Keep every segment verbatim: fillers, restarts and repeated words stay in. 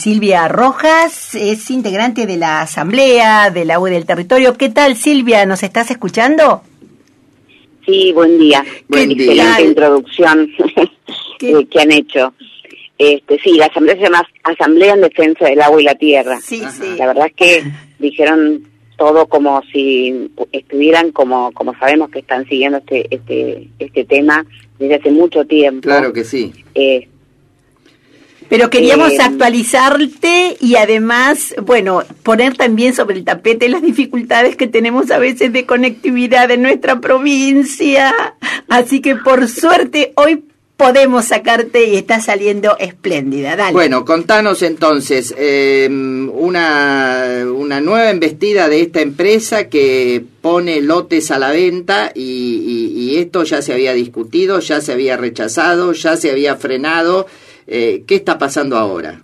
Silvia Rojas, es integrante de la Asamblea del Agua y del Territorio. ¿Qué tal, Silvia? ¿Nos estás escuchando? Sí, buen día. Buen Excelente día. introducción que, que han hecho. Este, sí, la Asamblea se llama Asamblea en Defensa del Agua y la Tierra. Sí, sí. La verdad es que dijeron todo como si estuvieran, como como sabemos que están siguiendo este este este tema desde hace mucho tiempo. Claro que sí. Eh, Pero queríamos eh, actualizarte y además, bueno, poner también sobre el tapete las dificultades que tenemos a veces de conectividad en nuestra provincia. Así que por suerte hoy podemos sacarte y está saliendo espléndida. Dale. Bueno, contanos entonces, eh, una, una nueva embestida de esta empresa que pone lotes a la venta y, y, y esto ya se había discutido, ya se había rechazado, ya se había frenado. Eh, ¿Qué está pasando ahora?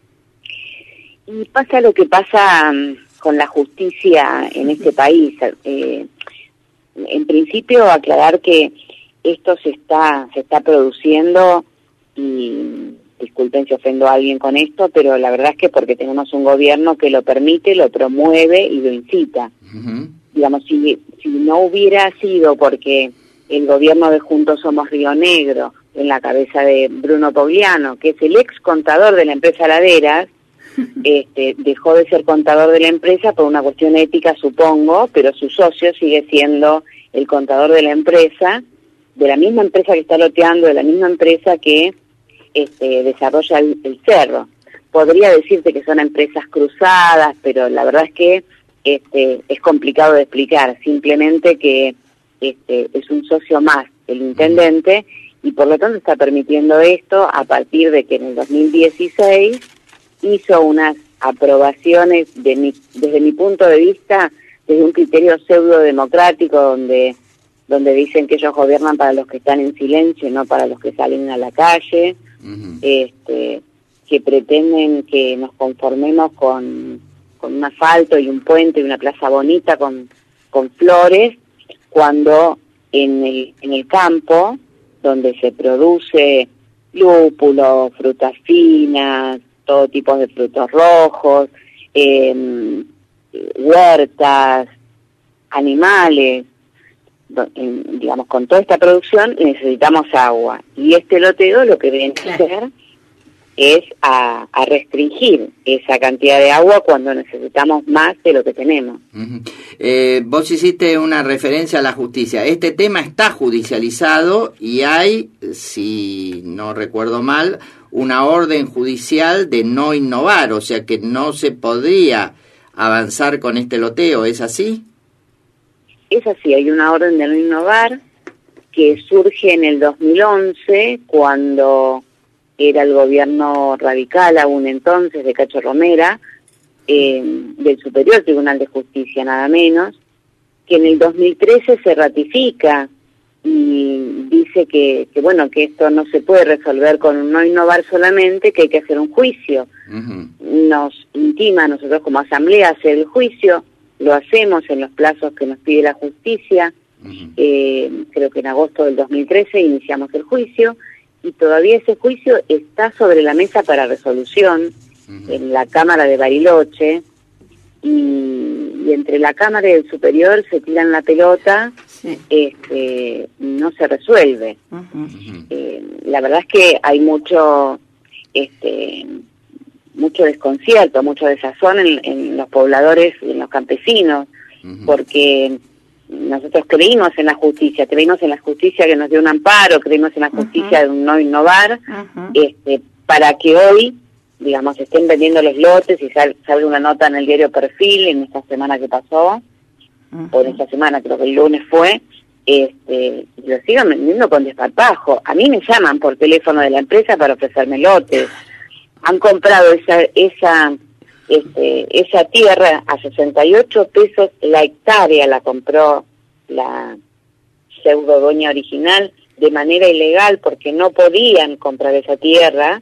Y pasa lo que pasa um, con la justicia en este país. Eh, en principio, aclarar que esto se está se está produciendo, y disculpen si ofendo a alguien con esto, pero la verdad es que porque tenemos un gobierno que lo permite, lo promueve y lo incita. Uh-huh. Digamos, si, si no hubiera sido porque el gobierno de Juntos Somos Río Negro, en la cabeza de Bruno Pogliano, que es el ex contador de la empresa Laderas, este, dejó de ser contador de la empresa por una cuestión ética, supongo, pero su socio sigue siendo el contador de la empresa, de la misma empresa que está loteando, de la misma empresa que este, desarrolla el, el cerro. Podría decirte que son empresas cruzadas, pero la verdad es que este, es complicado de explicar, simplemente que este, es un socio más el intendente, y por lo tanto está permitiendo esto a partir de que en el dos mil dieciséis hizo unas aprobaciones, de mi, desde mi punto de vista, desde un criterio pseudo-democrático, donde, donde dicen que ellos gobiernan para los que están en silencio, no para los que salen a la calle, uh-huh. este, que pretenden que nos conformemos con, con un asfalto y un puente y una plaza bonita con, con flores, cuando en el, en el campo, donde se produce lúpulo, frutas finas, todo tipo de frutos rojos, eh, huertas, animales, eh, digamos, con toda esta producción necesitamos agua. Y este loteo lo que viene a hacer es a, a restringir esa cantidad de agua cuando necesitamos más de lo que tenemos. Uh-huh. Eh, vos hiciste una referencia a la justicia. Este tema está judicializado y hay, si no recuerdo mal, una orden judicial de no innovar, o sea que no se podría avanzar con este loteo, ¿es así? Es así, hay una orden de no innovar que surge en el dos mil once, cuando era el gobierno radical aún entonces de Cacho Romera, eh, del Superior Tribunal de Justicia nada menos, que en el dos mil trece se ratifica y dice que, que bueno, que esto no se puede resolver con un no innovar solamente, que hay que hacer un juicio. Uh-huh. Nos intima a nosotros como asamblea hacer el juicio, lo hacemos en los plazos que nos pide la justicia. Uh-huh. eh, creo que en agosto del dos mil trece iniciamos el juicio, y todavía ese juicio está sobre la mesa para resolución uh-huh. en la Cámara de Bariloche, y, y entre la Cámara y el Superior se tiran la pelota, sí. este, no se resuelve. Uh-huh. Eh, la verdad es que hay mucho este mucho desconcierto, mucho desazón en, en los pobladores y en los campesinos, uh-huh. porque nosotros creímos en la justicia, creímos en la justicia que nos dio un amparo, creímos en la justicia uh-huh. de no innovar, uh-huh. este, para que hoy, digamos, estén vendiendo los lotes y sal, salga una nota en el diario Perfil en esta semana que pasó, uh-huh. o en esta semana, creo que el lunes fue, este, y lo sigan vendiendo con desparpajo. A mí me llaman por teléfono de la empresa para ofrecerme lotes. Han comprado esa esa Este, esa tierra a sesenta y ocho pesos la hectárea, la compró la pseudo dueña original de manera ilegal porque no podían comprar esa tierra,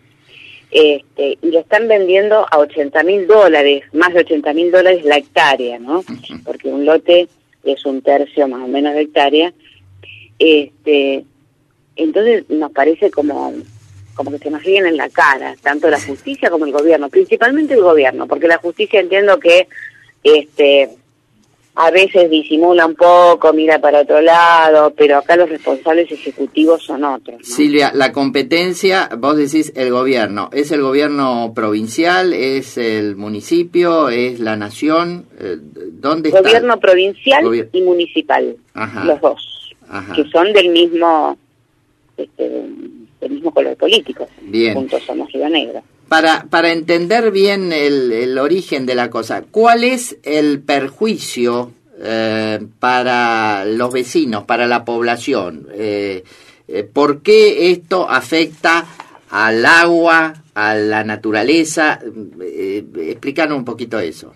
este, y la están vendiendo a ochenta mil dólares, más de ochenta mil dólares la hectárea, ¿no? Porque un lote es un tercio más o menos de hectárea. Este, entonces nos parece como como que se nos ríen en la cara, tanto la justicia como el gobierno, principalmente el gobierno, porque la justicia entiendo que este a veces disimula un poco, mira para otro lado, pero acá los responsables ejecutivos son otros, ¿no? Silvia, la competencia, vos decís el gobierno, ¿es el gobierno provincial, es el municipio, es la nación? ¿Dónde está? Gobierno provincial Gobier- y municipal, Ajá. los dos, Ajá. que son del mismo este, del mismo color político, Bien. juntos somos Río Negro. Para, para entender bien el, el origen de la cosa, ¿cuál es el perjuicio eh, para los vecinos, para la población? Eh, eh, ¿Por qué esto afecta al agua, a la naturaleza? Eh, explícanos un poquito eso.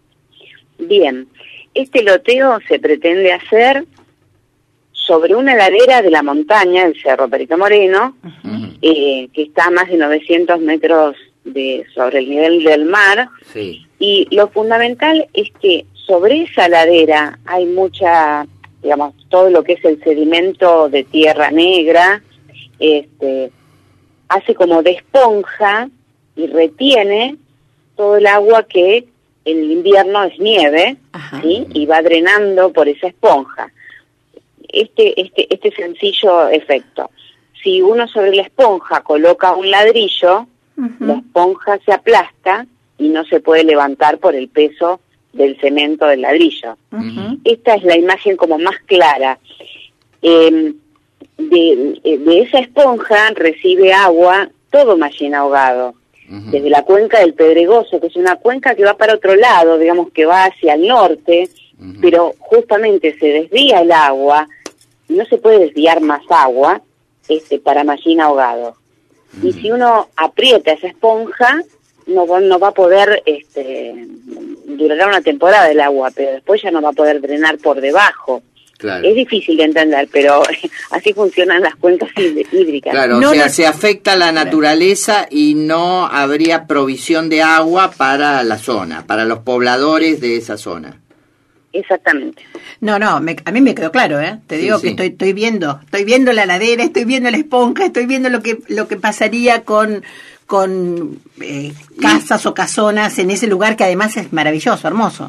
Bien, este loteo se pretende hacer sobre una ladera de la montaña, el Cerro Perito Moreno, Uh-huh. eh, que está a más de novecientos metros de sobre el nivel del mar, Sí. y lo fundamental es que sobre esa ladera hay mucha, digamos, todo lo que es el sedimento de tierra negra, este, hace como de esponja y retiene todo el agua que en el invierno es nieve, Ajá. ¿sí? Y va drenando por esa esponja. Este, este, este sencillo efecto. Si uno sobre la esponja coloca un ladrillo, Ujú. la esponja se aplasta y no se puede levantar por el peso del cemento del ladrillo. Ujú. Esta es la imagen como más clara. Eh, de, de esa esponja recibe agua todo Mallín Ahogado, Uh-huh. desde la cuenca del Pedregoso, que es una cuenca que va para otro lado, digamos que va hacia el norte, Uh-huh. pero justamente se desvía el agua, no se puede desviar más agua este, para Mallín Ahogado. Uh-huh. Y si uno aprieta esa esponja, no va, no va a poder, este, durará una temporada el agua, pero después ya no va a poder drenar por debajo. Claro. Es difícil de entender, pero así funcionan las cuencas hídricas. Claro, No, o sea, no- se afecta la naturaleza y no habría provisión de agua para la zona, para los pobladores de esa zona. Exactamente. No, no, me- a mí me quedó claro, ¿eh? Te Sí, digo sí. que estoy, estoy viendo, estoy viendo la ladera, estoy viendo la esponja, estoy viendo lo que, lo que pasaría con, con eh, casas o casonas en ese lugar que además es maravilloso, hermoso.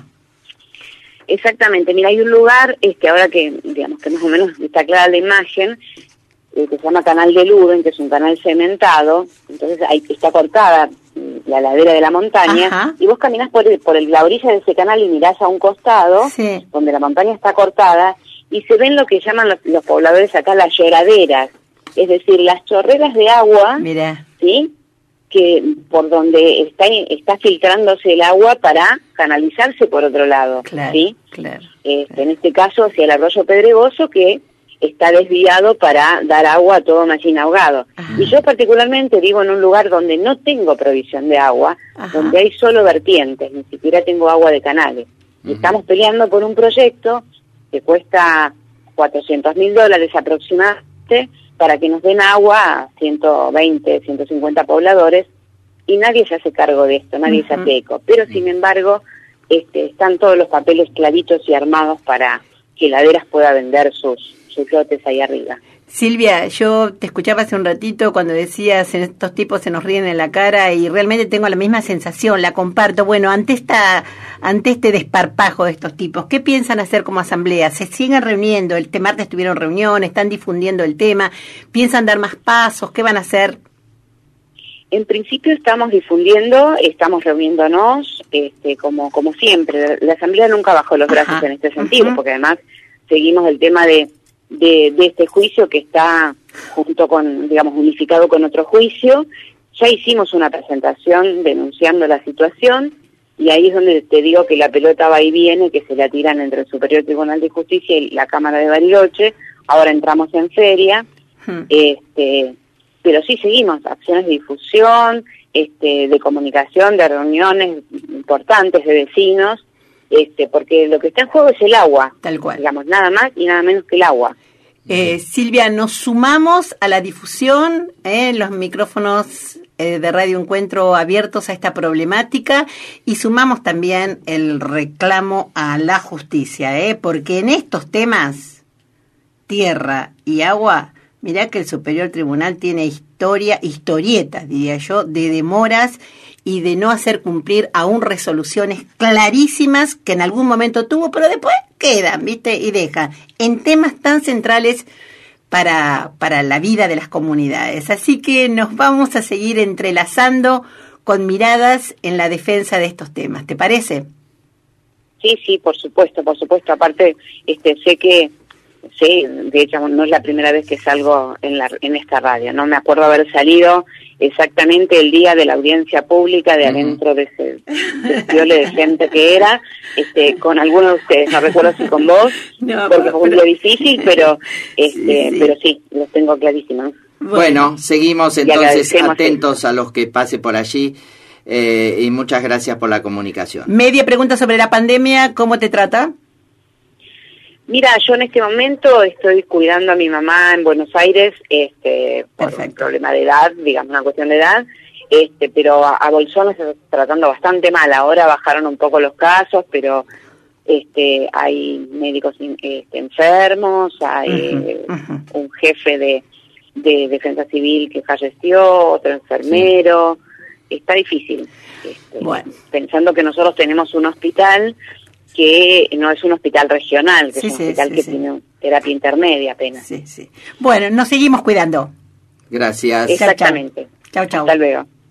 Exactamente, mira, hay un lugar, este, ahora que, digamos, que más o menos está clara la imagen, eh, que se llama Canal de Luden, que es un canal cementado, entonces ahí está cortada mm, la ladera de la montaña, Ajá. y vos caminás por, el- por el- la orilla de ese canal y mirás a un costado, Sí. donde la montaña está cortada, y se ven lo que llaman los, los pobladores acá las lloraderas, es decir, las chorreras de agua, Mira, ¿sí?, que por donde está está filtrándose el agua para canalizarse por otro lado, claro, ¿sí? claro. Este, en este caso hacia el arroyo Pedregoso, que está desviado para dar agua a todo Mallín Ahogado. Ajá. Y yo particularmente vivo en un lugar donde no tengo provisión de agua, Ajá. donde hay solo vertientes, ni siquiera tengo agua de canales. Y Ujú. estamos peleando por un proyecto que cuesta cuatrocientos mil dólares aproximadamente para que nos den agua a ciento veinte, ciento cincuenta pobladores, y nadie se hace cargo de esto, nadie se Ujú. hace eco. Pero sin embargo, este, están todos los papeles claritos y armados para que Laderas pueda vender sus, sus lotes ahí arriba. Silvia, yo te escuchaba hace un ratito cuando decías en estos tipos se nos ríen en la cara y realmente tengo la misma sensación, la comparto. Bueno, ante esta, ante este desparpajo de estos tipos, ¿qué piensan hacer como asamblea? ¿Se siguen reuniendo? Este martes tuvieron reunión, están difundiendo el tema, ¿piensan dar más pasos? ¿Qué van a hacer? En principio estamos difundiendo, estamos reuniéndonos, este, como, como siempre. La Asamblea nunca bajó los brazos Ajá. en este sentido, Ujú. porque además seguimos el tema de, de, de este juicio que está junto con, digamos, unificado con otro juicio. Ya hicimos una presentación denunciando la situación, y ahí es donde te digo que la pelota va y viene, que se la tiran entre el Superior Tribunal de Justicia y la Cámara de Bariloche. Ahora entramos en feria. Hmm. Este, pero sí seguimos acciones de difusión, este, de comunicación, de reuniones importantes de vecinos, este, porque lo que está en juego es el agua, Tal cual. digamos, nada más y nada menos que el agua. Eh, Silvia, nos sumamos a la difusión, eh, los micrófonos eh, de Radio Encuentro abiertos a esta problemática, y sumamos también el reclamo a la justicia, eh, porque en estos temas, tierra y agua, Mirá que el Superior Tribunal tiene historia, historietas, diría yo, de demoras y de no hacer cumplir aún resoluciones clarísimas que en algún momento tuvo, pero después quedan, ¿viste? Y dejan en temas tan centrales para, para la vida de las comunidades. Así que nos vamos a seguir entrelazando con miradas en la defensa de estos temas. ¿Te parece? Sí, sí, por supuesto, por supuesto. Aparte, este, sé que, sé, de hecho, no es la primera vez que salgo en la en esta radio. No me acuerdo haber salido exactamente el día de la audiencia pública de adentro de ese desfiole de gente que era, este, con algunos de ustedes. No recuerdo si con vos, no, porque fue un día difícil, pero, este, sí, sí. pero sí, los tengo clarísimos. Bueno, bueno, seguimos entonces atentos a los que pase por allí. Eh, y muchas gracias por la comunicación. Media pregunta sobre la pandemia, ¿cómo te trata? Mira, yo en este momento estoy cuidando a mi mamá en Buenos Aires, este, por Perfecto. un problema de edad, digamos una cuestión de edad, este, pero a, a Bolsón se está tratando bastante mal. Ahora bajaron un poco los casos, pero este, hay médicos este, enfermos, hay uh-huh, uh-huh. un jefe de, de defensa civil que falleció, otro enfermero. Sí. Está difícil, este, bueno. pensando que nosotros tenemos un hospital que no es un hospital regional, que sí, es un sí, hospital sí, que sí. tiene terapia intermedia apenas. Sí, sí. Bueno, nos seguimos cuidando. Gracias. Exactamente. Chau, chau. Hasta luego.